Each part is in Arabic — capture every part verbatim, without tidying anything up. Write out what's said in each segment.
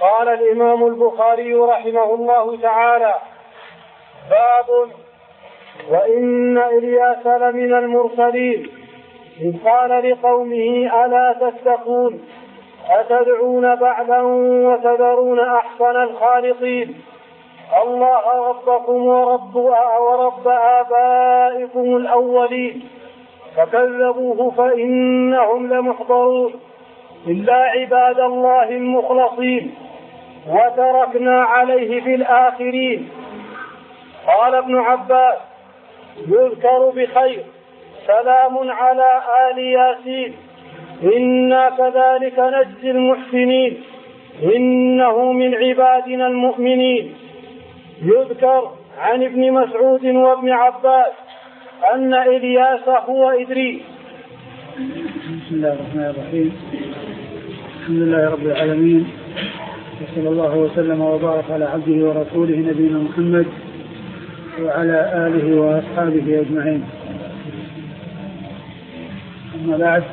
قال الإمام البخاري رحمه الله تعالى: باب وإن إلياس لمن المرسلين إذ قال لقومه ألا تتقون أتدعون بعلا وتذرون أحسن الخالقين الله ربكم ورب, ورب آبائكم الأولين فكذبوه فإنهم لمحضرون إلا عباد الله المخلصين وتركنا عليه في الآخرين. قال ابن عباس: يذكر بخير سلام على آل ياسين إنا كذلك نجزي المحسنين إنه من عبادنا المؤمنين. يذكر عن ابن مسعود وابن عباس أن إلياس هو إدريس. بسم الله الرحمن الرحيم. الحمد لله رب العالمين، وصلى الله وسلم وبارك على عبده ورسوله نبينا محمد وعلى آله وأصحابه أجمعين. أما بعد،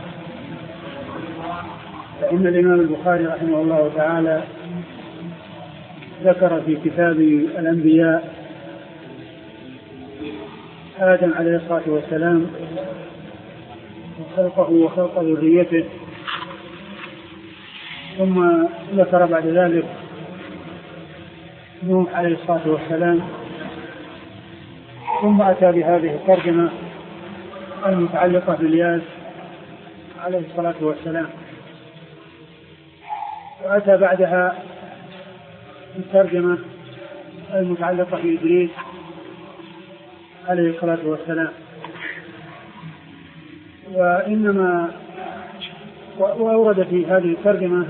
فإن الإمام البخاري رحمه الله تعالى ذكر في كتاب الأنبياء آدم عليه الصلاة والسلام وخلقه وخلق ذريته، ثم ذكر بعد ذلك نوح عليه الصلاة والسلام، ثم أتى بهذه الترجمة المتعلقة بإلياس عليه الصلاة والسلام، وأتى بعدها الترجمة المتعلقة بإدريس عليه الصلاة والسلام. وإنما وأورد في هذه الترجمة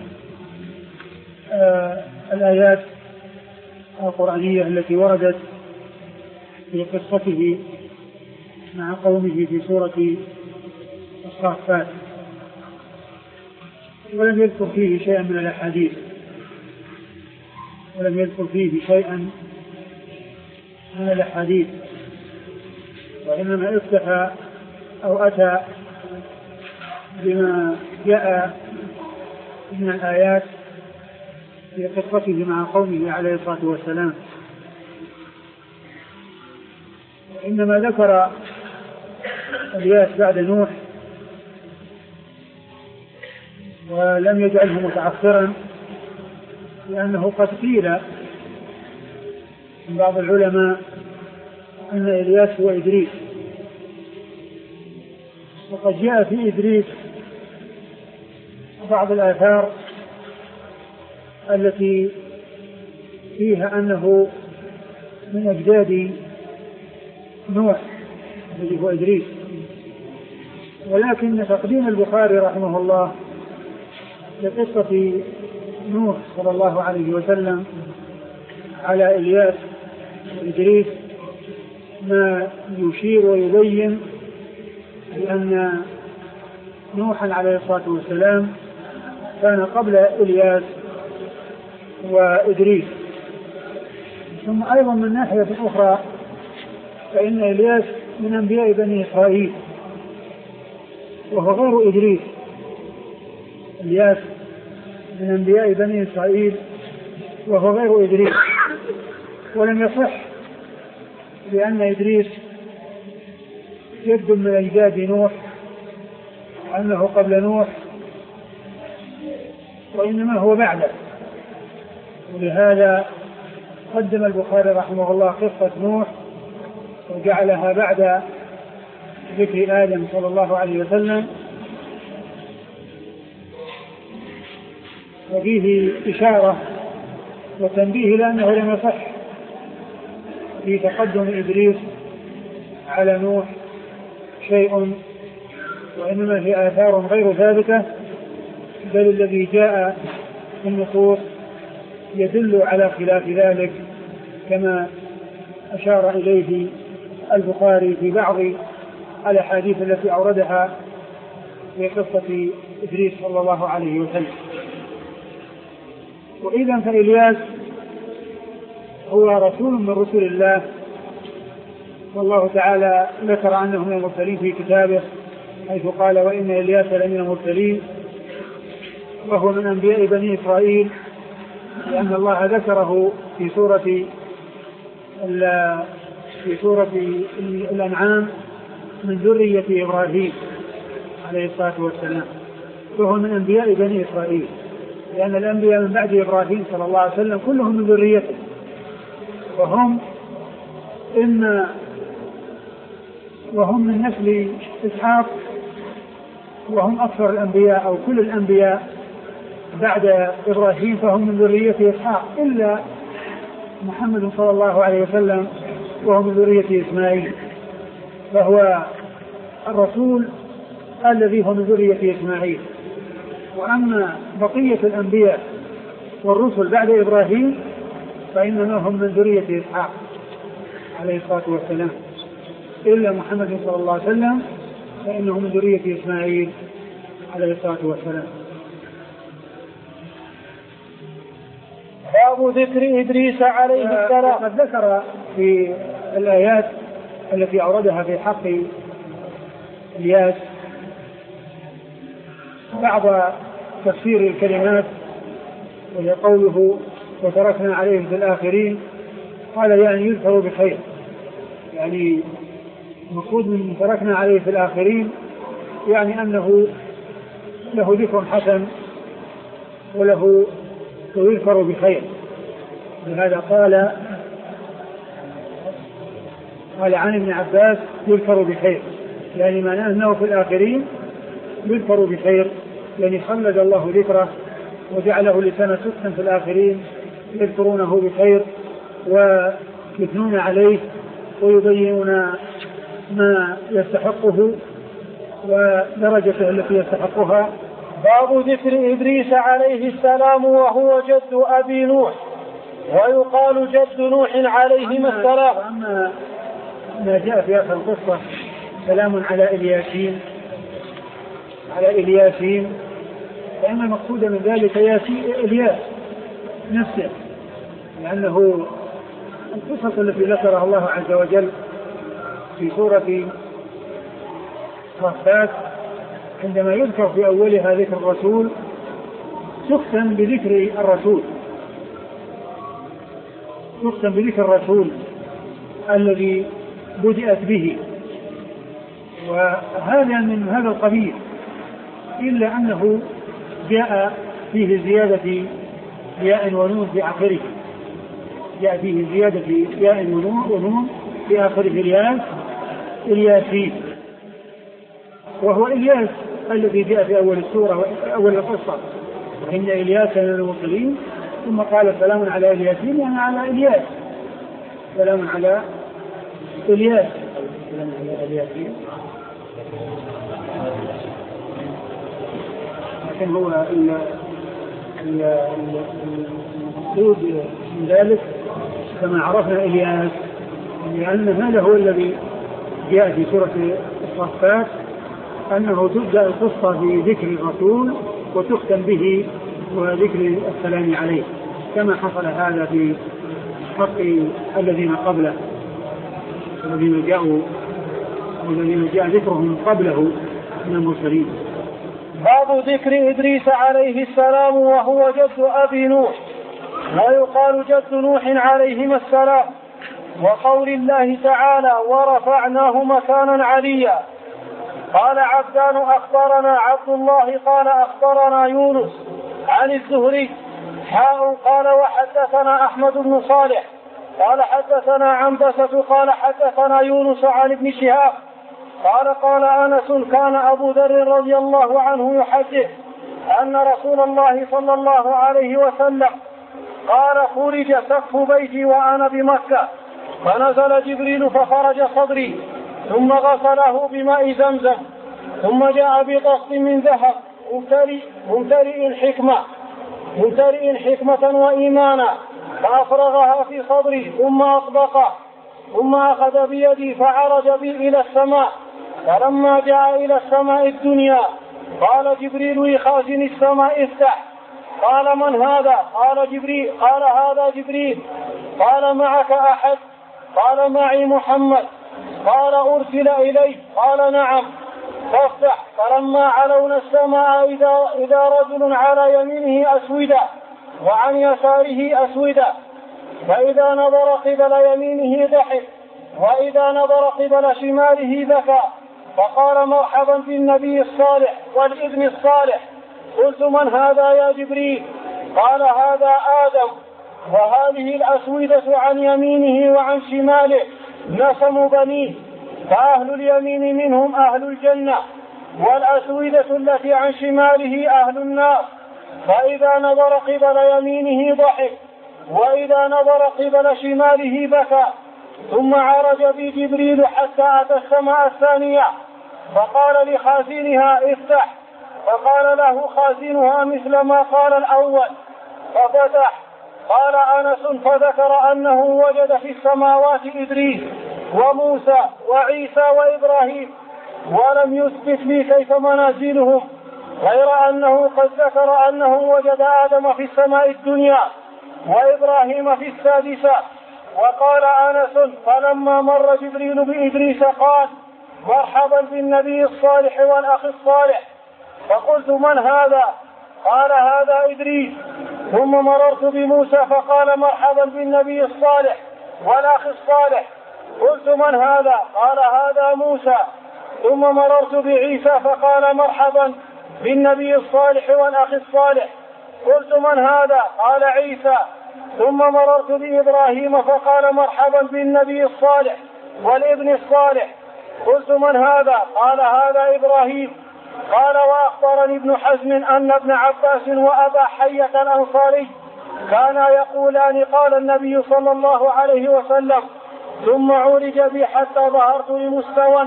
آه الآيات القرآنية التي وردت في قصته مع قومه في سورة الصافات، ولم يذكر فيه شيئا من الأحاديث ولم يذكر فيه شيئا من الأحاديث وإنما افتح أو أتى بما جاء من الآيات في قصته مع قومه عليه الصلاة والسلام. إنما ذكر إلياس بعد نوح ولم يجعله متعثرا، لأنه قد قيل من بعض العلماء أن إلياس هو إدريس، وقد جاء في إدريس بعض الآثار التي فيها أنه من أجداد نوح الذي هو إدريس، ولكن تقديم البخاري رحمه الله لقصة نوح صلى الله عليه وسلم على إلياس وإدريس ما يشير ويبين بأن نوحا عليه الصلاة والسلام كان قبل إلياس وإدريس. ثم أيضا من ناحية أخرى فإن إلياس من أنبياء بني إسرائيل وهو غير إدريس. إلياس من أنبياء بني إسرائيل وهو غير إدريس، ولم يصح بأن إدريس جد من أجداد نوح أنه قبل نوح، وإنما هو بعده. ولهذا قدم البخاري رحمه الله قصة نوح وجعلها بعد ذكر آدم صلى الله عليه وسلم، وفيه إشارة وتنبيه لأنه لم يصح في تقدم إدريس على نوح شيء، وإنما هي آثار غير ثابتة، بل الذي جاء في النصوص يدل على خلاف ذلك، كما أشار إليه البخاري في بعض الأحاديث التي أوردها في قصة إدريس صلى الله عليه وسلم. وإذا فإلياس هو رسول من رسل الله، والله تعالى ذكر أنه من المرسلين في كتابه حيث قال: وإن إلياس لمن المرسلين، وهو من أنبياء بني إسرائيل لأن الله ذكره في سورة في سورة الأنعام من ذرية إبراهيم عليه الصلاة والسلام، وهو من أنبياء بني إسرائيل، لأن الأنبياء من بعد إبراهيم صلى الله عليه وسلم كلهم من ذريته، وهم إن وهم من نسل إسحاق، وهم أكثر الأنبياء أو كل الأنبياء بعد إبراهيم فهم من ذرية إسحاق، إلا محمد صلى الله عليه وسلم وهو من ذرية إسماعيل، فهو الرسول الذي هو من ذرية إسماعيل. وأما بقية الأنبياء والرسل بعد إبراهيم فإنما هم من ذرية إسحاق عليه الصلاة والسلام، إلا محمد صلى الله عليه وسلم فإنه من ذرية إسماعيل عليه الصلاة والسلام. باب ذكر إدريس عليه السلام. قد ذكر في الآيات التي أوردها في حق إلياس بعض تفسير الكلمات، وهي قوله وتركنا عليهم في الآخرين، قال يعني يذكر بخير، يعني المقصود من تركنا عليه في الآخرين يعني أنه له ذكر حسن وله ويذكر بخير. لهذا قال قال عن ابن عباس يذكر بخير، يعني معناه أنه في الآخرين يذكر بخير، يعني خلد الله ذكره وجعله لسان صدق في الآخرين يذكرونه بخير ويثنون عليه ويبينون ما يستحقه ودرجته التي يستحقها. باب ذكر إدريس عليه السلام وهو جد أبي نوح، ويقال جد نوح عليهما السلام. وأما ما جاء في آخر القصة سلام على إلياسين على إلياسين فإن المقصود من ذلك إلياس نفسه، لأنه القصة التي ذكرها الله عز وجل في سورة صفات عندما يذكر في أولها ذكر الرسول تختم بذكر الرسول تختم بذكر الرسول الذي بدأت به، وهذا من هذا القبيل، إلا أنه جاء فيه زيادة ياء ونون في آخره، جاء فيه زيادة ياء ونون في آخره إلياس إلياسين، وهو إلياس الذي جاء في أول السورة أول القصة إن إلياس من المرسلين، ثم قال سلام على إلياسين يعني على إلياس، سلام على إلياس سلام على إلياسين. لكن هو المقصود من ذلك كما عرفنا إلياس، لأن هذا هو الذي جاء في سورة الصفات أنه تبدأ القصة بذكر الرسول وتختم به وذكر السلام عليه، كما حصل هذا في حق الذين قبله الذين جاءوا والذين جاء ذكرهم قبله من المرسلين. باب ذكر إدريس عليه السلام وهو جد أبي نوح، ويقال جد نوح عليهما السلام، وقول الله تعالى ورفعناه مكانا عليا. قال عبدان أخبرنا عبد الله قال أخبرنا يونس عن الزهري حاء قال وحدثنا أحمد بن صالح قال حدثنا عنبسة قال حدثنا يونس عن ابن شهاب قال قال أنس كان أبو ذر رضي الله عنه يحدث أن رسول الله صلى الله عليه وسلم قال خرج سقف بيتي وأنا بمكة فنزل جبريل فخرج صدري ثم غسله بماء زمزم ثم جاء بطست من ذهب ممتلئ ممتلئ حكمة ممتلئ حكمة وإيمانا فأفرغها في صدري ثم أطبقه ثم أخذ بيدي فعرج بي إلى السماء. فلما جاء إلى السماء الدنيا قال جبريل لخازن السماء افتح. قال من هذا؟ قال جبريل. قال هذا جبريل. قال معك أحد؟ قال معي محمد. قال أرسل إليه؟ قال نعم. فافتح. فلما علونا السماء إذا, إذا رجل على يمينه أسودة وعن يساره أسودة، فإذا نظر قبل يمينه ضحك، وإذا نظر قبل شماله بكى، فقال مرحبا بالنبي الصالح والابن الصالح. قلت من هذا يا جبريل؟ قال هذا آدم، وهذه الأسودة عن يمينه وعن شماله نسم بنيه، فأهل اليمين منهم أهل الجنة، والأسودة التي عن شماله أهل النار. فإذا نظر قبل يمينه ضحك، وإذا نظر قبل شماله بكى. ثم عرج بي جبريل حتى أتى السماء الثانية، فقال لخازنها افتح، فقال له خازنها مثل ما قال الأول ففتح. قال أنس فذكر أنه وجد في السماوات إدريس وموسى وعيسى وإبراهيم، ولم يثبت لي كيف منازلهم، غير أنه قد ذكر أنه وجد آدم في السماء الدنيا وإبراهيم في السادسة. وقال أنس فلما مر جبريل بإدريس قال مرحبا بالنبي الصالح والأخ الصالح. فقلت من هذا؟ قال هذا إدريس. ثم مررت بموسى فقال مرحبا بالنبي الصالح والأخ الصالح. قلت من هذا؟ قال هذا موسى. ثم مررت بعيسى فقال مرحبا بالنبي الصالح والأخ الصالح. قلت من هذا؟ قال عيسى. ثم مررت بإبراهيم فقال مرحبا بالنبي الصالح والابن الصالح. قلت من هذا؟ قال هذا إبراهيم. قال وأخبرني ابن حزم أن ابن عباس وأبا حية الأنصاري كانا يقولان قال النبي صلى الله عليه وسلم ثم عرج بي حتى ظهرت لمستوى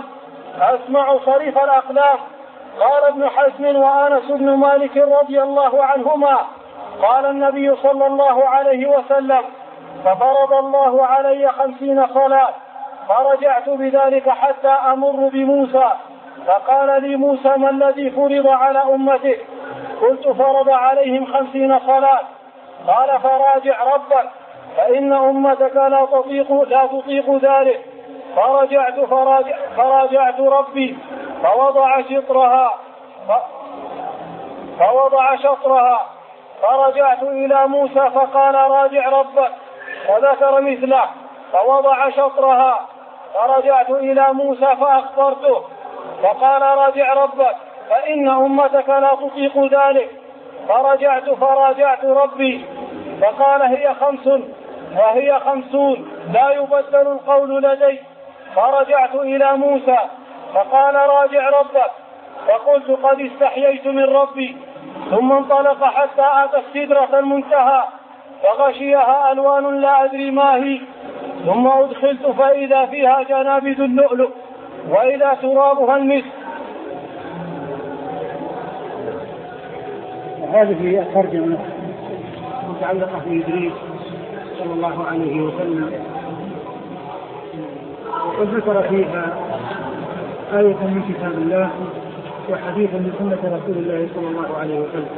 أسمع صريف الأقلام. قال ابن حزم وأنس بن مالك رضي الله عنهما قال النبي صلى الله عليه وسلم ففرض الله علي خمسين صلاة، فرجعت بذلك حتى أمر بموسى، فقال لي موسى ما الذي فرض على أمتك؟ قلت فرض عليهم خمسين صلاة. قال فراجع ربك فإن أمتك لا تطيق, لا تطيق ذلك. فرجعت, فراجع فراجعت ربي فوضع شطرها فوضع شطرها فرجعت إلى موسى فقال راجع ربك، وذكر مثله فوضع شطرها. فرجعت إلى موسى فأخبرته فقال راجع ربك فإن أمتك لا تطيق ذلك. فرجعت فراجعت ربي فقال هي خمس وهي خمسون لا يبدل القول لدي. فرجعت إلى موسى فقال راجع ربك، فقلت قد استحييت من ربي. ثم انطلق حتى أتى السدرة المنتهى فغشيها ألوان لا أدري ما هي. ثم أدخلت فإذا فيها جنابذ اللؤلؤ وإذا ترابها المسك. هذه الترجمة متعلقة بإدريس صلى الله عليه وسلم، وقد ذكر فيها آية من كتاب الله وحديثا من سنة رسول الله صلى الله عليه وسلم.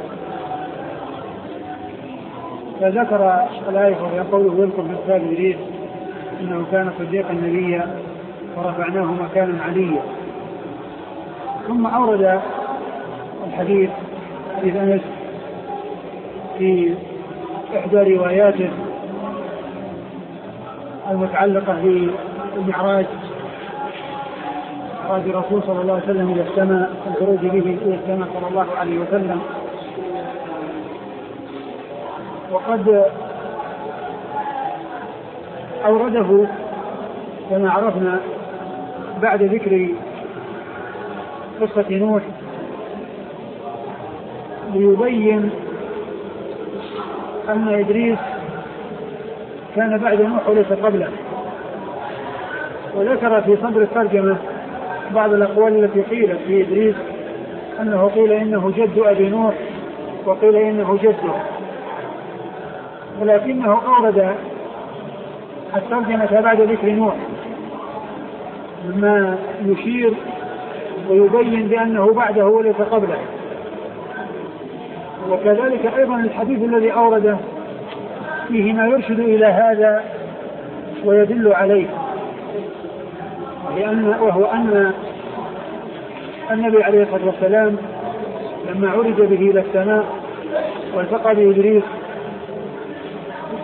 فذكر الآية وهي قوله يذكر في كتاب إدريس إنه كان صديقا نبيا ورفعناه مكانا عليا. ثم أورد الحديث حديث أنس في إحدى رواياته المتعلقة بالمعراج، إخراج الرسول صلى الله عليه وسلم إلى السماء، الخروج به إلى السماء صلى الله عليه وسلم. وقد أورده كما عرفنا بعد ذكر قصة نوح ليبين أن إدريس كان بعد نوح وليس قبله. وذكر في صدر الترجمة بعض الأقوال التي قيلت في إدريس أنه قيل إنه جد أبي نوح وقيل إنه جده، ولكنه أورد الترجمة بعد ذكر نوح مما يشير ويبين بأنه بعده وليس قبله. وكذلك أيضا الحديث الذي أورده فيه ما يرشد إلى هذا ويدل عليه، لأن وهو أن النبي عليه الصلاة والسلام لما عرج به إلى السماء والتقى بإدريس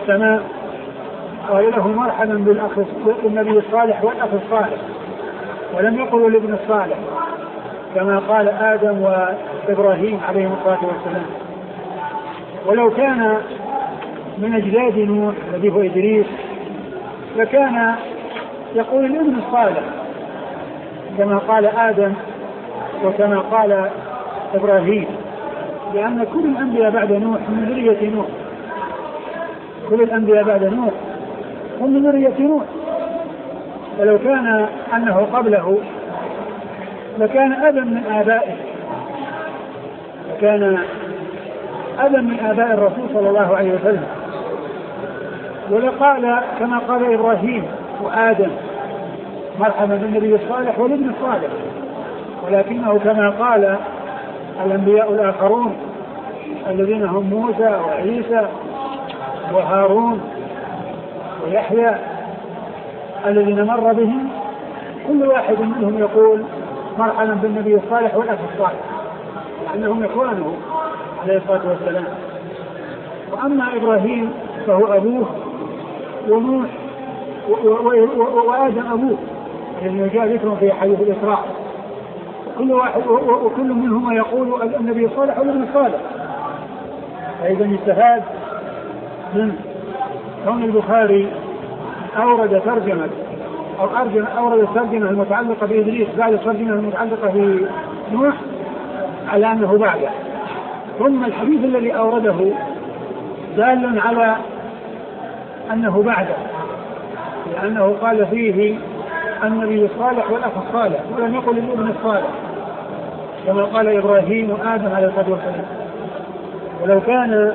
السماء قال له مرحبا بالأخ بالنبي الصالح والأخ الصالح، ولم يقل لابن الصالح كما قال آدم وإبراهيم عليهم الصلاة والسلام. ولو كان من أجداد نوح الذي هو إدريس فكان يقول الابن الصالح كما قال آدم وكما قال إبراهيم، لأن كل الأنبياء بعد نوح من ذرية نوح، كل الأنبياء بعد نوح هم من ذرية نوح. ولو كان أنه قبله لكان أبا من آبائه، لكان أبا من آباء الرسول صلى الله عليه وسلم. ولقال كما قال إبراهيم وآدم مرحبا بالنبي الصالح والابن الصالح، ولكنه كما قال الأنبياء الآخرون الذين هم موسى وعيسى وهارون ويحيى الذين مر بهم كل واحد منهم يقول مرحبا بالنبي الصالح والأخ الصالح، لأنهم إخوانه عليه الصلاة والسلام. وأما إبراهيم فهو أبوه، ونوح وآدم أبوه، لأنه جاء ذكر في حديث الإسراء، كل واحد وكل منهما يقول النبي الصالح والابن الصالح. فإذا يستفاد من كون البخاري أورد ترجمة أو أورد الترجمة المتعلقة بإدريس بعد الترجمة المتعلقة بنوح على أنه بعده، ثم الحديث الذي أورده دال على أنه بعده، لأنه قال فيه النبي الصالح والأخ الصالح ولم يقل الابن الصالح كما قال إبراهيم وآدم عليه الصلاة والسلام. ولو كان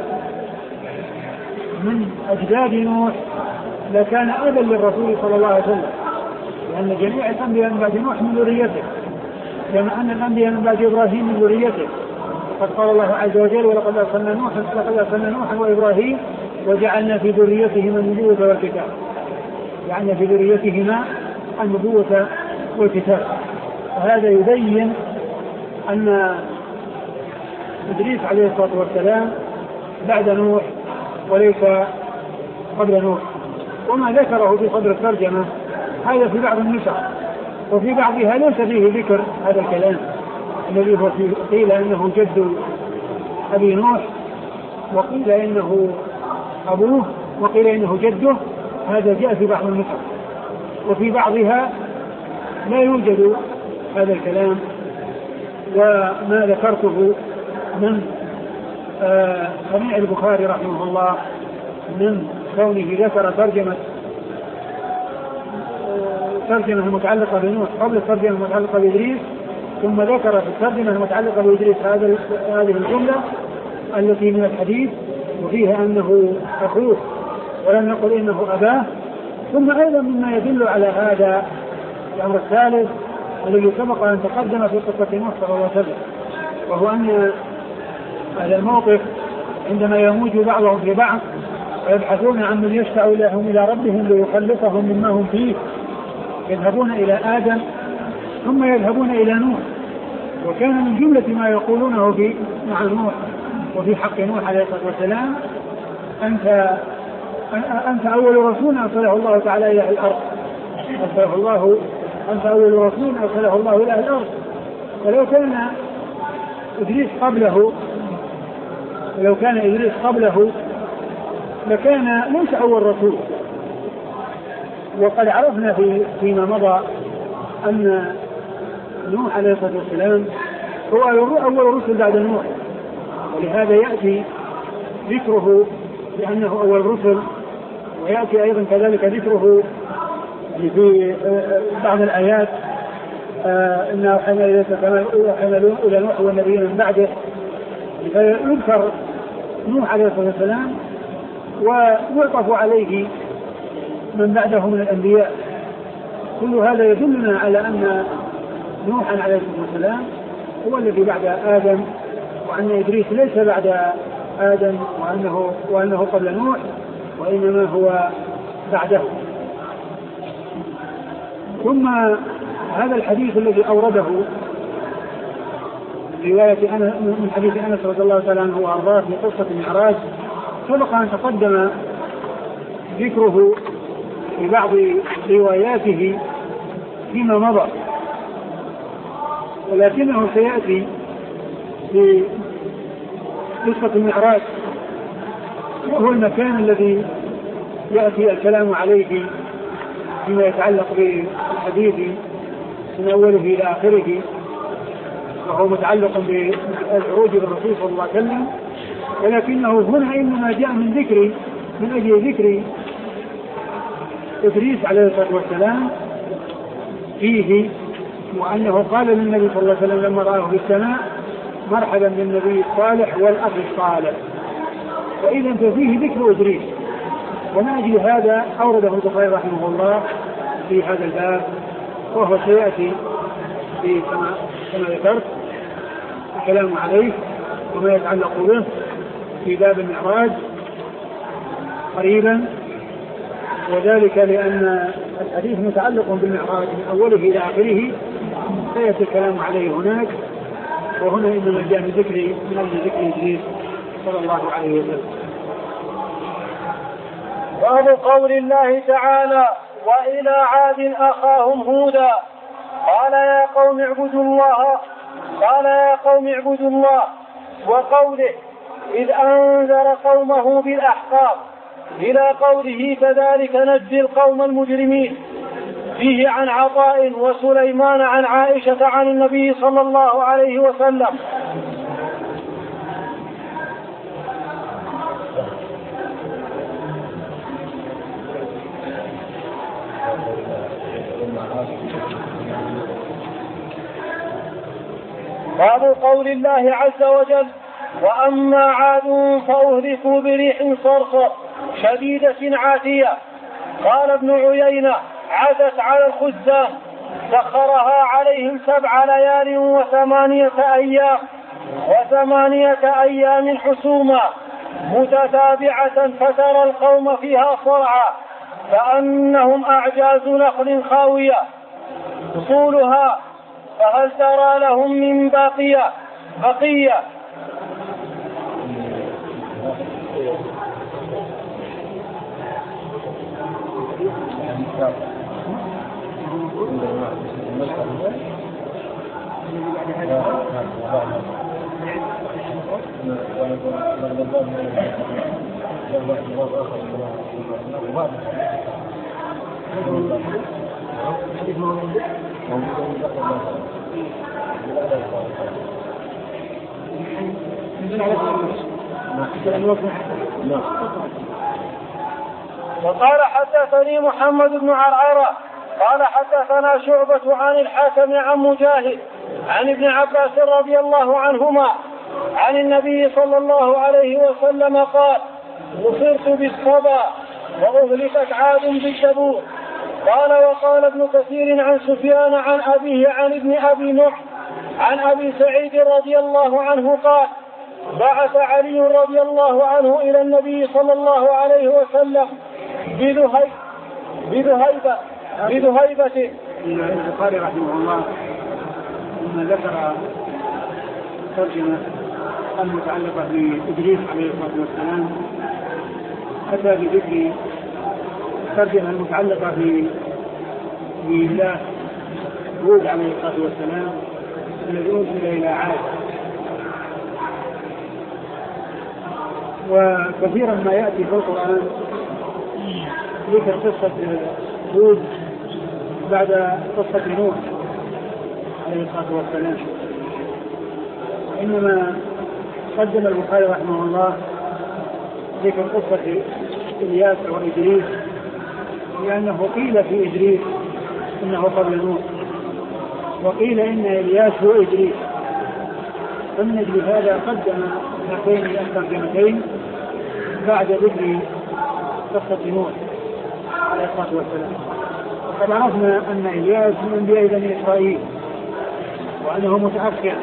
من أجداد نوح لكان أبا للرسول صلى الله عليه وسلم، لأن جميع الأنبياء من بعد نوح من ذريته، كما أن الأنبياء من بعد إبراهيم من ذريته. قد قال الله عز وجل ولقد أرسلنا نوحا لقد أرسلنا نوحا وإبراهيم وجعلنا في ذريتهما النبوة والكتاب، جعلنا في ذريتهما النبوة والكتاب. وهذا يبين أن إدريس عليه الصلاة والسلام بعد نوح وليس قبل نوح. وما ذكره في صدر الترجمة هذا في بعض النسخ، وفي بعضها ليس فيه ذكر هذا الكلام الذي هو قيل إنه جد أبي نوح، وقيل إنه أبوه، وقيل إنه جده. هذا جاء في بعض النسخ، وفي بعضها لا يوجد هذا الكلام. وما ذكرته من صنيع البخاري رحمه الله من كونه ذكر ترجمة ترجمة المتعلقة بنوح قبل الترجمة المتعلقة بإدريس، ثم ذكر في الترجمة المتعلقة بإدريس هذه الجملة التي من الحديث وفيها أنه أخوه ولم يقل إنه أباه. ثم أيضا مما يدل على هذا الأمر الثالث الذي سبق أن تقدم في قصة نوح صلى الله عليه وسلم، وهو أن هذا الموقف عندما يموج بعضهم في بعض ويبحثون عن من يشفع لهم إلى ربهم ليخلصهم مما هم فيه، يذهبون إلى آدم ثم يذهبون إلى نوح. وكان من جملة ما يقولونه في مع نوح وفي حق نوح عليه الصلاة والسلام أنت أنت أول رسول أرسله الله تعالى إلى الأرض، أرسله الله أنت أول رسول أرسله الله إلى الأرض. ولو كان إدريس قبله ولو كان إدريس قبله لكان ليس أول رسول. وقد عرفنا في فيما مضى أن نوح عليه الصلاة والسلام هو أول رسل بعد نوح، ولهذا يأتي ذكره بأنه أول رسل، ويأتي أيضا كذلك ذكره في بعض الآيات إنه أوحينا إليك كما أوحينا إلى نوح والنبيين من بعده، فيذكر نوح عليه الصلاة والسلام ويعطف عليه من بعده من الأنبياء. كل هذا يدلنا على أن نوحا عليه الصلاة والسلام هو الذي بعد آدم، وأن إدريس ليس بعد آدم وأنه, وأنه قبل نوح، وإنما هو بعده. ثم هذا الحديث الذي أورده رواية من حديث أنس رضي الله تعالى عنه وأرضاه في قصة المعراج سبق أن تقدم ذكره في بعض رواياته فيما مضى، ولكنه سيأتي في قصة المعراج، وهو المكان الذي يأتي الكلام عليه فيما يتعلق بالحديث من أوله إلى آخره، وهو متعلق بالعروج بالرسول صلى الله عليه وسلم. ولكنه هنا إنما جاء من ذكر من أجل ذكر إدريس عليه الصلاة والسلام فيه، وأنه قال للنبي صلى الله عليه وسلم لما رآه في السماء مرحبا بالنبي الصالح والأخ الصالح، فإذا فيه ذكر إدريس. ومن أجل هذا أورده البخاري رحمه الله في هذا الباب، وهو سيأتي في كما كما ذكرت الكلام عليه وما يتعلق به في باب المعراج قريبا، وذلك لأن الحديث متعلق بالمعراج من أوله إلى آخره، سيأتي الكلام عليه هناك. وهنا إنما جاء من ذكر من أجل ذكر إدريس صلى الله عليه وسلم. باب قول الله تعالى: وإلى عاد أخاهم هودا قال يا قوم اعبدوا الله قال يا قوم اعبدوا الله وقوله إذ أنذر قومه بالأحقاف إلى قوله كذلك نجزي القوم المجرمين، فيه عن عطاء وسليمان عن عائشة عن النبي صلى الله عليه وسلم. باب قول الله عز وجل: وأما عاد فأهلكوا بريح صرصر شديدة عاتية. قال ابن عيينة: عدت على الخزان سخرها عليهم سبع ليال وثمانية أيام وثمانية أيام حسوما متتابعة، فترى القوم فيها صرعى كأنهم أعجاز نخل خاوية أصولها، فهل ترى لهم من باقية بقية. وقال حدثني محمد بن عرعرة قال حدثنا شعبة عن الحاكم عن مجاهد عن ابن عباس رضي الله عنهما عن النبي صلى الله عليه وسلم قال: نصرت بالصبا وأهلكت عاد بالدبور. قال: وقال ابن كثير عن سفيان عن أبيه عن ابن أبي نوح عن أبي سعيد رضي الله عنه قال: بعث علي رضي الله عنه إلى النبي صلى الله عليه وسلم بذهيبة بذهيبة بذهيبة. البخاري رحمه الله لما ذكر ترجمة المتعلقة بإدريس عليه الصلاة والسلام أتى بذكر ترجمة المتعلقة بالله هود عليه الصلاة والسلام الذي أرسل إلى عاد. وكثيرا ما يأتي في القرآن ذكر قصة هود بعد قصة نوح عليه الصلاة والسلام، إنما قدم البخاري رحمه الله ذكر قصة إلياس وإدريس، لأنه قيل في إدريس إنه قبل نوح، وقيل إن إلياس هو إدريس، فمن أجل هذا قدم هاتين الترجمتين بعد ذكر قصة نوح عليه الصلاة والسلام. وقد عرفنا أن إلياس من أنبياء بني إسرائيل وأنه متأخر،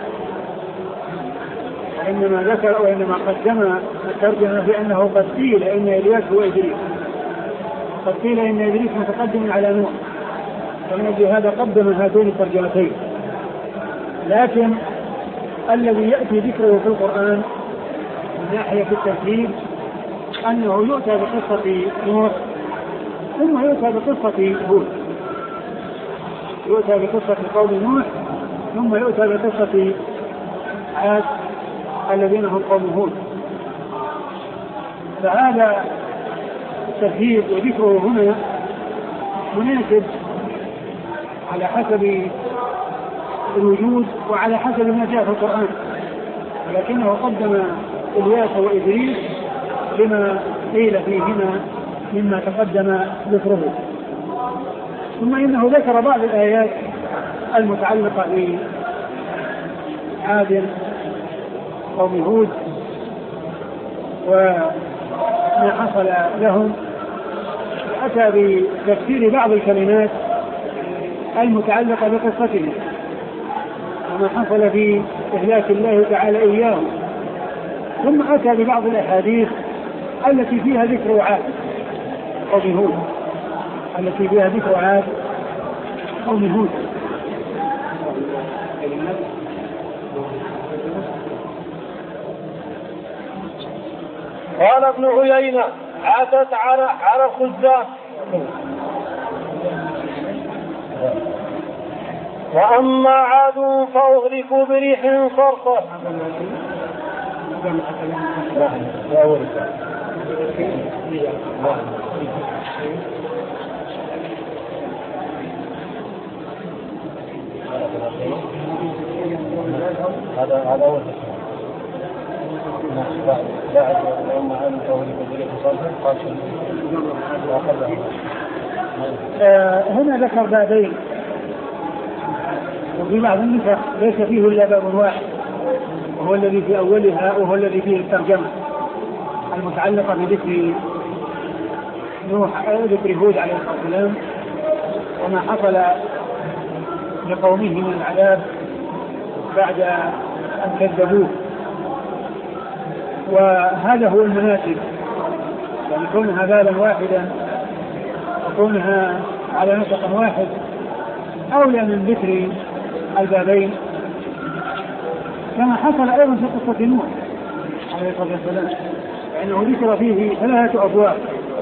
وإنما ذكر وإنما قدم الترجمة بأنه قد قيل إن إلياس هو إدريس، قد قيل إن إدريس متقدم على نوح، فمن أجل هذا قدم هاتين الترجمتين. لكن الذي يأتي ذكره في القرآن من ناحية الترتيب أنه يؤتى بقصة نوح ثم يؤتى بقصة هود، يؤتى بقصة قوم نوح، ثم يؤتى بقصة عاد الذين هم قوم هود. فهذا الترتيب وذكره هنا مناسب على حسب الوجود وعلى حسب ما جاء في القرآن، ولكنه قدم إلياس وإدريس لما قيل فيهما مما تقدم ذكره. ثم إنه ذكر بعض الآيات المتعلقة بعاد قوم هود وما حصل لهم، أتى بتفسير بعض الكلمات المتعلقة بقصتهم وما حصل في إهلاك الله تعالى إياهم، ثم أتى ببعض الأحاديث التي فيها ذكر عاد قوم هود، التي فيها ذكر عاد قوم هود. قال ابن عيينة عادت على على الخزان. وأما عاد فأهلكوا بريح صرصر. هذا هذا أول بعد يوم عاد فأهلكوا بريح صرصر. هنا ذكر بابين، وفي بعض النسخ ليس فيه إلا باب واحد وهو الذي في أولها وهو الذي فيه الترجمة المتعلقة بذكر نوح ذكر هود عليه الصلاة والسلام وما حصل لقومه من العذاب بعد أن كذبوه. وهذا هو المناسب، يعني كونها بالا واحدا وكونها على نسق واحد أولى من ذكر البابين، كما حصل أيضا في قصة نوح عليه الصلاة والسلام، لأنه ذكر فيه ثلاثة أبواب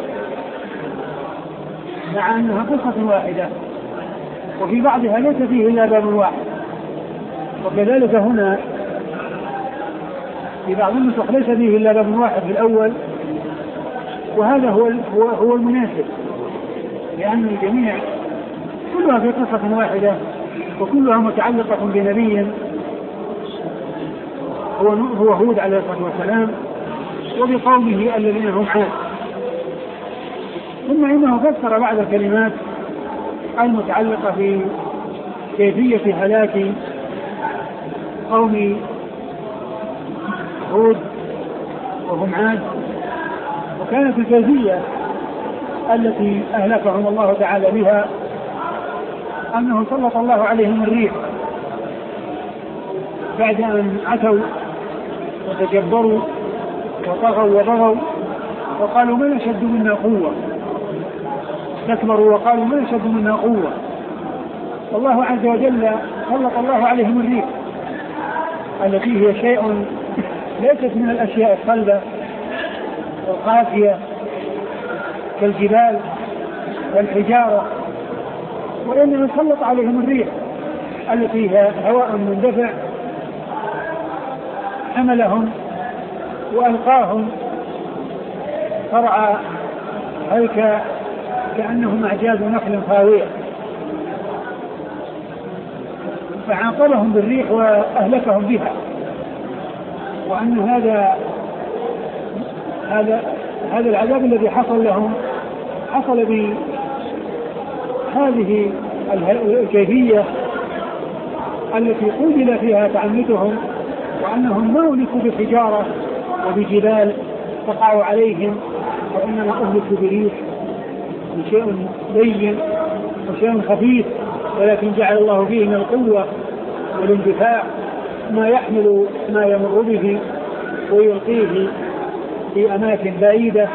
مع أنها قصة واحدة وفي بعضها ليس فيه إلا باب واحد. وكذلك هنا في بعض النسخ ليس فيه إلا باب واحد في الأول، وهذا هو هو, هو المناسب، لأن الجميع كلها في قصة واحدة وكلها متعلقة بنبي هو هو هود عليه الصلاة والسلام وبقومه الذين هم عاد. ثم إنه فسر بعض الكلمات المتعلقة في كيفية هلاك قوم هود وهم عاد، وكانت الكيفية التي أهلكهم الله تعالى بها أنه سلط الله عليهم الريح بعد أن عتوا وتجبروا وطغوا وبغوا وقالوا من أشد منا قوة، استكبروا وقالوا من أشد منا قوة. والله عز وجل سلط الله عليهم الريح التي هي شيء ليست من الأشياء الصلبة والقاسية كالجبال والحجارة، وإنما سلط عليهم الريح التي هي هواء مندفع حملهم وألقاهم فرع هيك كأنهم أعجاز نخل خاوية، فعاقبهم بالريح وأهلكهم بها. وأن هذا هذا هذا العذاب الذي حصل لهم حصل بهذه الكيفية التي قُدل فيها تعنتهم، وأنهم ما أهلكوا بحجارة وبجبال تقع عليهم، وإنما أهلكوا بريح بشيء لين وشيء خفيف، ولكن جعل الله فيه من القوة والاندفاع ما يحمل ما يمر به ويلقيه في أماكن بعيدة،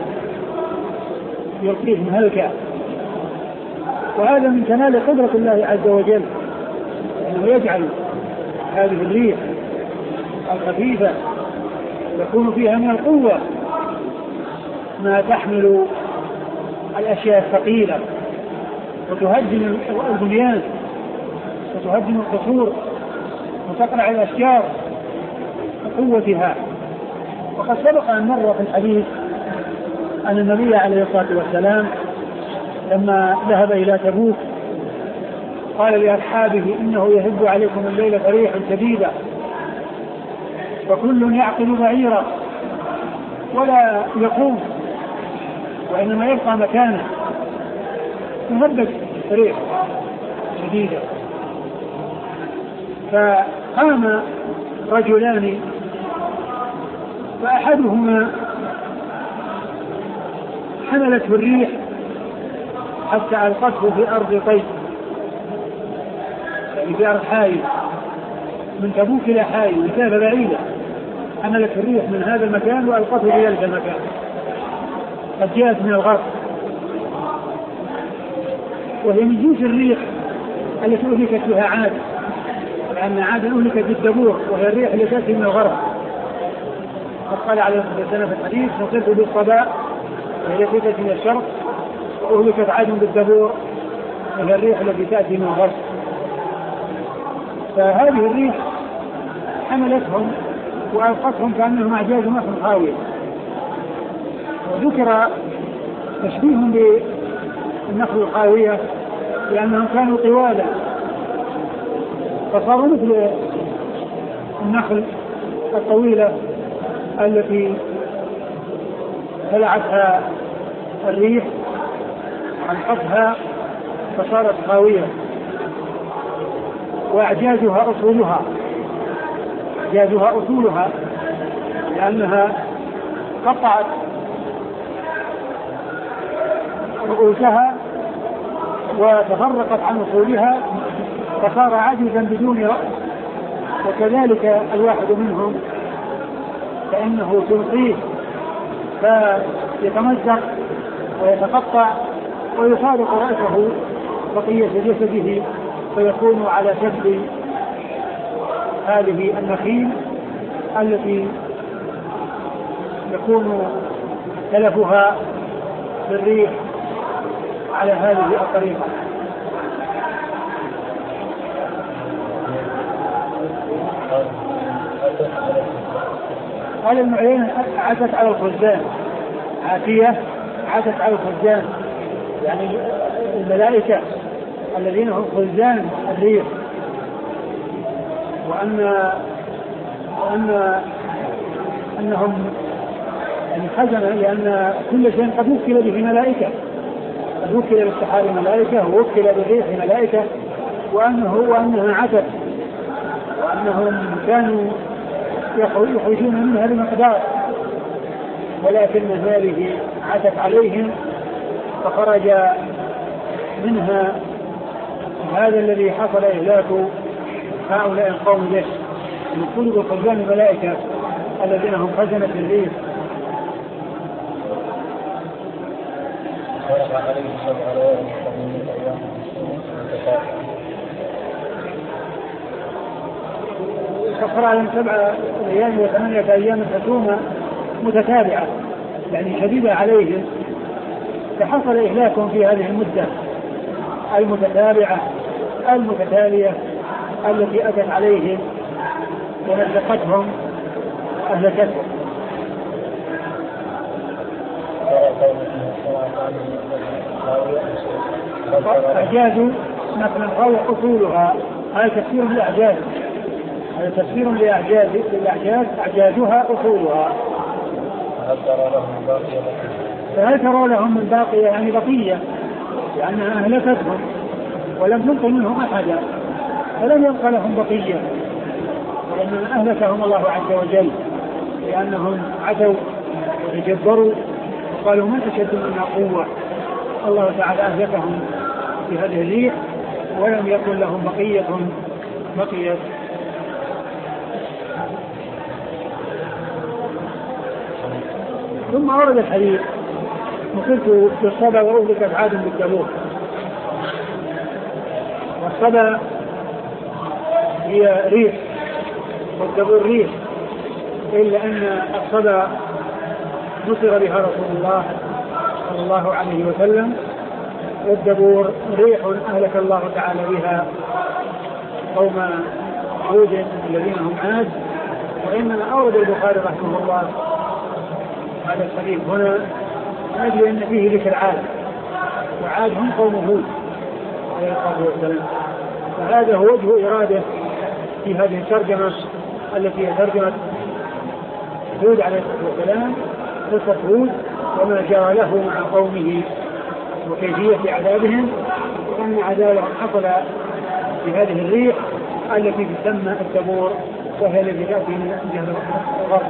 يلقيه مهلكا. وهذا من كمال قدرة الله عز وجل، أنه يجعل هذه الريح الخفيفة يكون فيها من القوة ما تحمل الأشياء الثقيلة وتهدم البنيان وتهدم القصور وتقلع الأشجار بقوتها. وقد سبق أن مر في الحديث أن النبي عليه الصلاة والسلام لما ذهب إلى تبوك قال لأصحابه إنه يهب عليكم الليلة ريح شديدة وكل يعقل بعيرا ولا يقوم وإنما يبقى مكانه يهبت ريح شديدة. فقام رجلان فأحدهما حملته الريح حتى ألقته في أرض طيب، يعني في أرض حائل من تبوك إلى حائل مسافة بعيدة، حملت الريح من هذا المكان وألقته في ذلك المكان قد جاءت من الغرب، وهي من جنس الريح التي أهلكت بها عاد، لأن عاد أهلكت بالدبور وهي الريح التي تأتي من الغرب. قد قال عليه الصلاة والسلام في الحديث نصرت بالصباء وهي التي تأتي من الشرق وأهلكت عاد بالدبور وهي الريح التي تأتي من الغرب. فهذه الريح حملتهم وألقتهم كأنهم أعجاز نخل خاوية. وذكر تشبيههم بالنخل الخاوية لأنهم كانوا طوالا فصاروا مثل النخل الطويلة التي بلعتها الريح حنقتها فصارت خاوية. وأعجازها أصولها أعجازها أصولها لأنها قطعت رؤوسها وتفرقت عن أصولها فصار عجزا بدون رأس. وكذلك الواحد منهم فإنه تلقيه فيتمزق ويتقطع ويفارق رأسه بقية جسده فيكون على شكل هذه النخيل التي يكون تلفها بالريح على هذه الطريقة. قال ابن عيينة عتت على الخزان، عاتية عتت على الخزان يعني الملائكة الذين هم خزان الريح، وأن وأن أنهم يعني خزنة لأن كل شيء قد وكل به ملائكة، قد وكل بالسحاب ملائكة ووكل بالريح ملائكة، وأنه وأنها عتت وأنهم كانوا يخرجون منها بمقدار ولكن هذه عتت عليهم فخرج منها هذا الذي حصل إهلاك هؤلاء القوم به من كل خزان الملائكة الذين هم خزنة الريح. كفر عليهم سبع ليال وثمانية أيام حسومة متتابعة يعني شديدة عليهم، فحصل إهلاكهم في هذه المدة المتتابعة المتتالية التي أتت عليهم ونزقتهم أهلكتهم. أعجاز نقل القول أصولها، هذا تفسير للأعجاز، هذا تفسير لأعجاز الأعجاز أعجازها أصولها. فهل ترى لهم من باقية يعني بقية لأنها أهلكتهم ولم تنقل منهم أحدا فلم يبقى لهم بقية، ولأن أهلكهم الله عز وجل لأنهم عتوا وتجبروا وقالوا من أشد منا قوة. الله تعالى أهلكهم في هذه الريح ولم يكن لهم بقية بقية. ثم ورد الحديث نصرت بالصبا وأهلكت عاد بالدبور. والصبا هي ريح والدبور ريح، إلا أن الصبا نصر بها رسول الله صلى الله عليه وسلم. والدبور ريح أهلك الله تعالى بها قوم هود الذين هم عاد. وإنما أورد البخاري رحمه الله هذا الحديث هنا من أجل أن فيه ذكر عاد، وعاد هم قوم هود عليه الصلاة والسلام. فهذا هو وجه إرادة في هذه الترجمة التي هي ترجمة هود عليه الصلاة والسلام، قصة هود وما جرى له مع قومه وكيفية عذابهم، وأن عذابهم حصل في هذه الريح التي تسمى الدبور، وهي التي تأتي من جهة الغرب.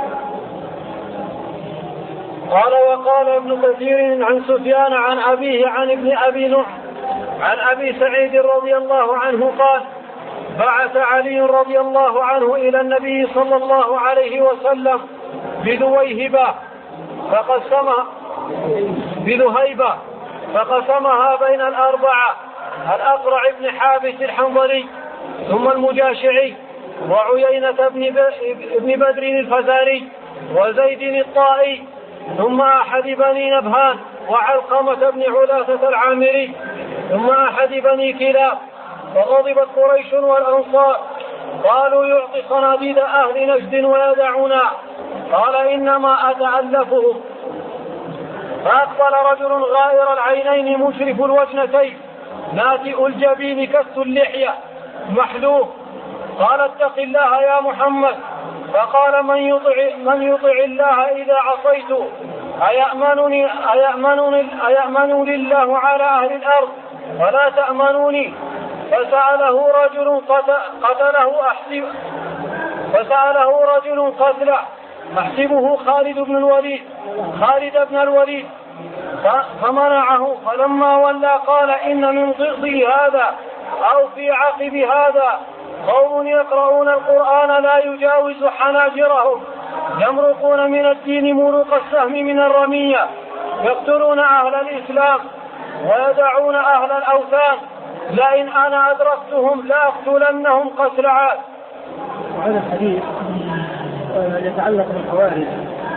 قال وقال ابن كثير عن سفيان عن أبيه عن ابن أبي نوح عن أبي سعيد رضي الله عنه قال بعث علي رضي الله عنه إلى النبي صلى الله عليه وسلم بذويهبة فقسمها بذهيبة فقسمها بين الأربعة: الأقرع بن حابس الحنظلي، ثم المجاشعي، وعيينة بن بدر الفزاري، وزيد الطائي، ثم أحد بني نبهان، وعلقمة بن علاثة العامري، ثم أحد بني كلاب. فغضبت قريش والأنصار قالوا يعطي صناديد أهل نجد ويدعونا، قال إنما أتألفهم. فأقبل رجل غائر العينين مشرف الوجنتين ناتئ الجبين كس اللحية محلوف، قال اتق الله يا محمد. فقال من يطع, من يطع الله إذا عصيت أيأمنني, أيأمنني, أيأمنني الله على أهل الأرض ولا تأمنوني؟ فسأله رجل قتله أحسب فسأله رجل قتله أحسبه خالد بن الوليد خالد بن الوليد فمنعه. فلما ولى قال إن من ضغطي هذا أو في عقب هذا قوم يقرؤون القرآن لا يجاوز حناجرهم، يمرقون من الدين مروق السهم من الرمية، يقتلون أهل الإسلام ويدعون أهل الأوثان، لئن أنا أدركتهم لأقتلنهم قتل عاد. وهذا الحديث يتعلق بالخوارج،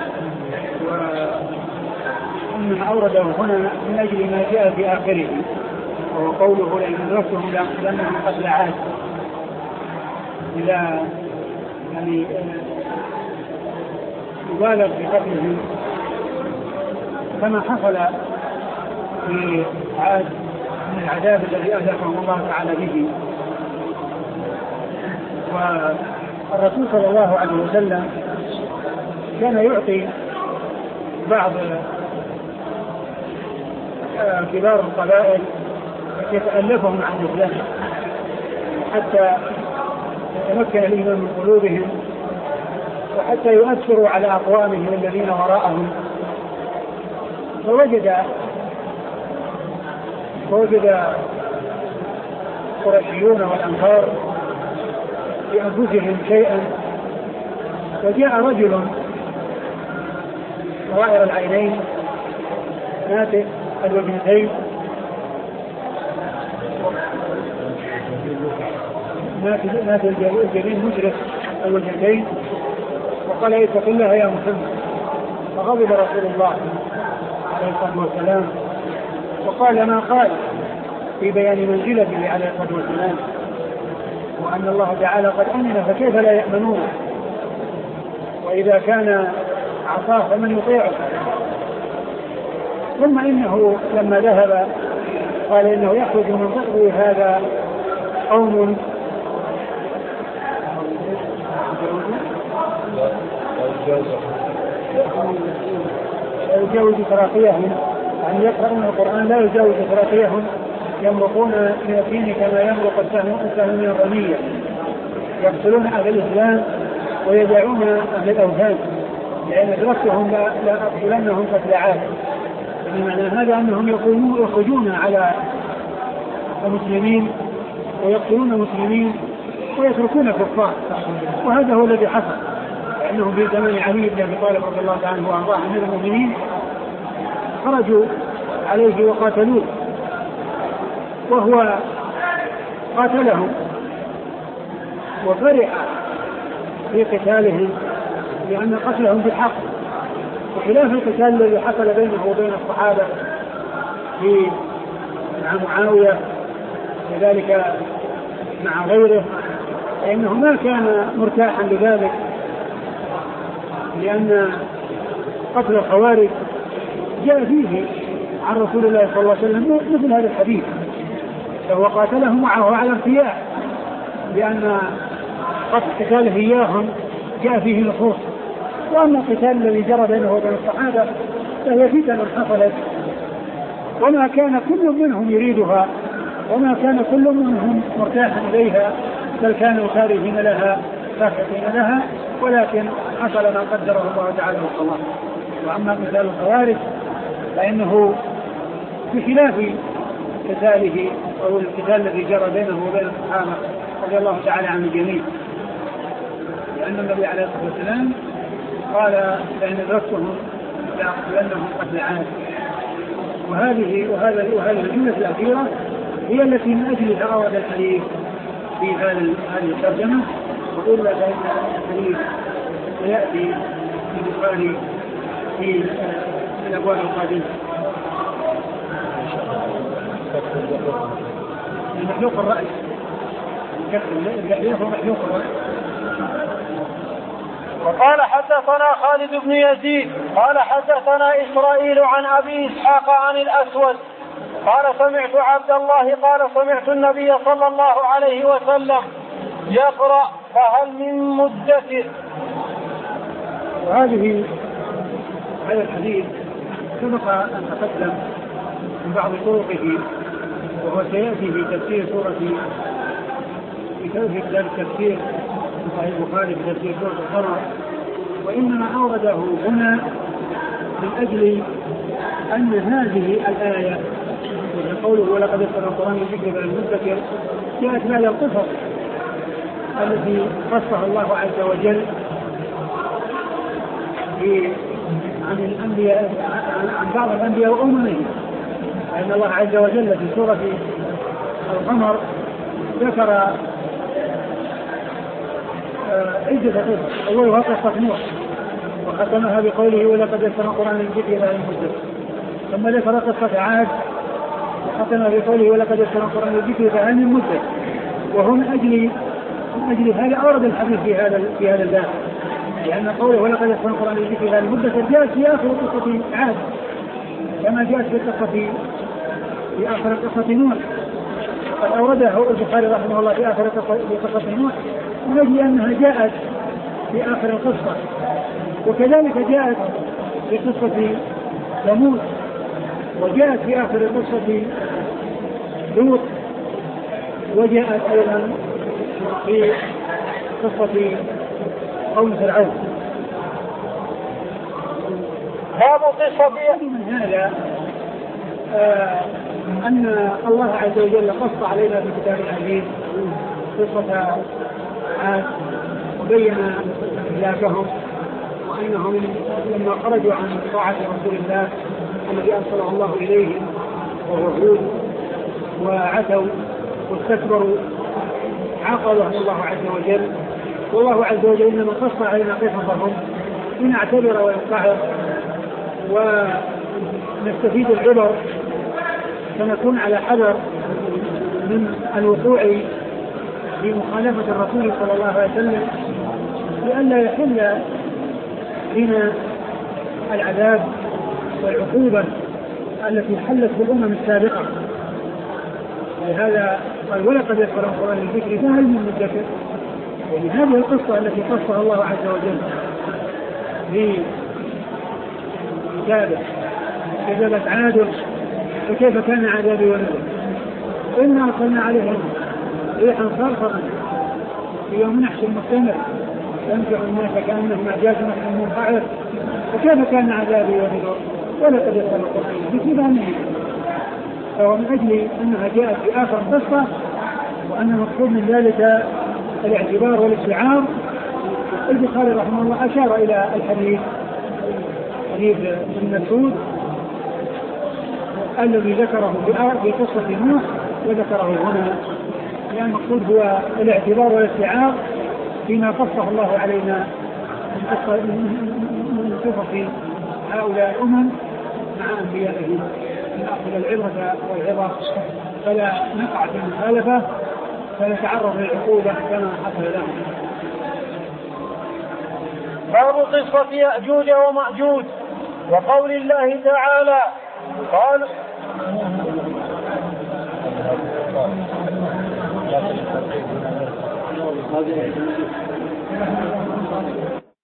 ومن أورده هنا من أجل ما جاء في آخره، وهو قوله لئن أدركتهم لأقتلنهم قتل عاد، إذا يعني يبالغ في قتلهم كما حصل في عاد من العذاب الذي أهلكهم الله تعالى به. والرسول صلى الله عليه وسلم كان يعطي بعض كبار القبائل يتألفهم عن الإسلام حتى يتمكن الإيمان من قلوبهم، وحتى يؤثروا على أقوامهم الذين وراءهم. فوجد فوجد قريشيون والأنصار بأنفسهم شيئا، فجاء رجل غائر العينين ناتئ الوجنتين ناتئ الجبين مشرف الوجنتين، وقال اتق الله يا محمد. فغضب رسول الله عليه الصلاة والسلام وقال ما قال في بيان منزلته عليه الصلاة والسلام، وأن الله تعالى قد أمن فكيف لا يأمنون، وإذا كان عصاه فمن يطيعه. ثم إنه لما ذهب قال إنه يخرج من ضغطه هذا قوم لا يجاوز تراقيهم، يعني يقرؤون القرآن لا يجاوز تراقيهم، يمرقون من الدين كما يمرق السهم من الرمية، يقتلون أهل الإسلام ويدعون أهل الأوثان، لأن أدركتهم لا أقتلنهم قتل عاد. بمعنى هذا أنهم يخرجون على المسلمين ويقتلون المسلمين ويتركون الكفار، وهذا هو الذي حصل، لأنهم في زمن علي بن أبي طالب رضي الله عنه وأرضاه من المؤمنين خرجوا عليه وقاتلوه، وهو قاتلهم وفرح في قتالهم لأن قتلهم بالحق، وخلاف القتال الذي حصل بينه وبين الصحابة في مع معاوية وذلك مع غيره، فإنه ما كان مرتاحا لذلك، لأن قتل الخوارج جاء فيه عن رسول الله صلى الله عليه وسلم مثل هذا الحديث، فهو قاتله معه على ارتياح، لأن قتاله إياهم جاء فيه نصوص. وأما القتال الذي جرى بينه وبين الصحابة فهي فتن حصلت، وما كان كل منهم يريدها، وما كان كل منهم مرتاحا إليها، بل كانوا كارهين لها ساخطين لها، ولكن حصل ما قدره الله تعالى والله. وأما قتال الخوارج فإنه بخلاف قتاله أو القتال الذي جرى بينه وبين الصحابة رضي الله تعالى عن الجميع، لأن النبي عليه الصلاة والسلام قال لأن أدركتهم لأقتلنهم قتل عاد. وهذه وهذه وهذه الجملة الأخيرة هي التي من أجلها أورد الحديث في هذه الترجمة، وقل فإن الحديث سيأتي في البخاري في الأبواب القادمة. محلوق الرأس محلوق الرأس. وقال حدثنا خالد بن يزيد قال حدثنا إسرائيل عن أبي إسحاق عن الأسود قال سمعت عبد الله قال سمعت النبي صلى الله عليه وسلم يقرأ فهل من مدكر. وهذه هذا الحديث سبق أن تقدم من بعض طرقه، وهو سيأتي في تفسير سورة في كتاب التفسير في صحيح البخاري في تفسير سورة القمر، وإنما أورده هنا من أجل أن هذه الآية قوله ولقد يسر القرآن الذكر بل المدكر جاءت بعد القصص التي قصها الله عز وجل عن الأنبياء عن بعض الأنبياء وأممهم. فإن الله عز وجل في سورة القمر ذكر عدة قصص، أولها قصة نوح وختمها بقوله ولقد يسر القرآن للذكر بل المدكر، ثم ذكر قصة عاد وختمها بقوله ولقد يسر القرآن للذكر بل المدكر. وهو من أجل من أجل هذا أورد الحديث في هذا في هذا الباب، لأن قوله ولقد يسر القرآن للذكر بل المدكر جاءت في آخر قصة عاد كما جاءت في قصة في آخر قصة نوح، قد أورده البخاري رحمه الله في آخر قصة نوح من أجل أنها جاءت في آخر القصة، وكذلك جاءت في قصة ثمود، وجاءت في آخر قصة لوط، وجاءت أيضا في قصة قوم فرعون. باب قصة من هذا آه أن الله عز وجل قص علينا في كتاب العزيز قصة عاد وبين إهلاكهم، وأنهم لما خرجوا عن طاعة رسول الله الذي أرسله الله إليهم وهو هود وعتوا واستكبروا عاقبهم الله عز وجل. والله عز وجل إنما قص علينا قصصهم لنعتبر ونتعظ ونستفيد العبر، فنكون على حذر من الوقوع في مخالفة الرسول صلى الله عليه وسلم، لئلا يحل بنا العذاب والعقوبة التي حلت بالأمم السابقة. لهذا قال ولقد يسر القرآن للذكر فهل من مدكر، يعني هذه القصة التي قصها الله عز وجل في كتابه كذبت عاد فكيف كان عذابي ونذر إنا أرسلنا عليهم ريحا صرصرا في يوم نحس مستمر ينفع الناس كأنهم أعجاز نخل منقعر فكيف كان عذابي ونذر ولقد يسر القرآن للذكر عنه. فهو من أجل أنها جاءت في آخر قصة، وأن المقصود من ذلك الاعتبار والاستيعاب. البخاري رحمه الله أشار إلى الحديث حديث ابن مسعود الذي ذكره في قصة نوح وذكره هنا، لأن المقصود هو الاعتبار والاستيعاب فيما قصه الله علينا من قصص هؤلاء الأمم مع أنبيائهم، نأخذ العبرة والعظة فلا نقع في المخالفة فنتعرض للعقوبة كما حصل لهم. باب قصة يأجوج ومأجوج وقول الله تعالى قال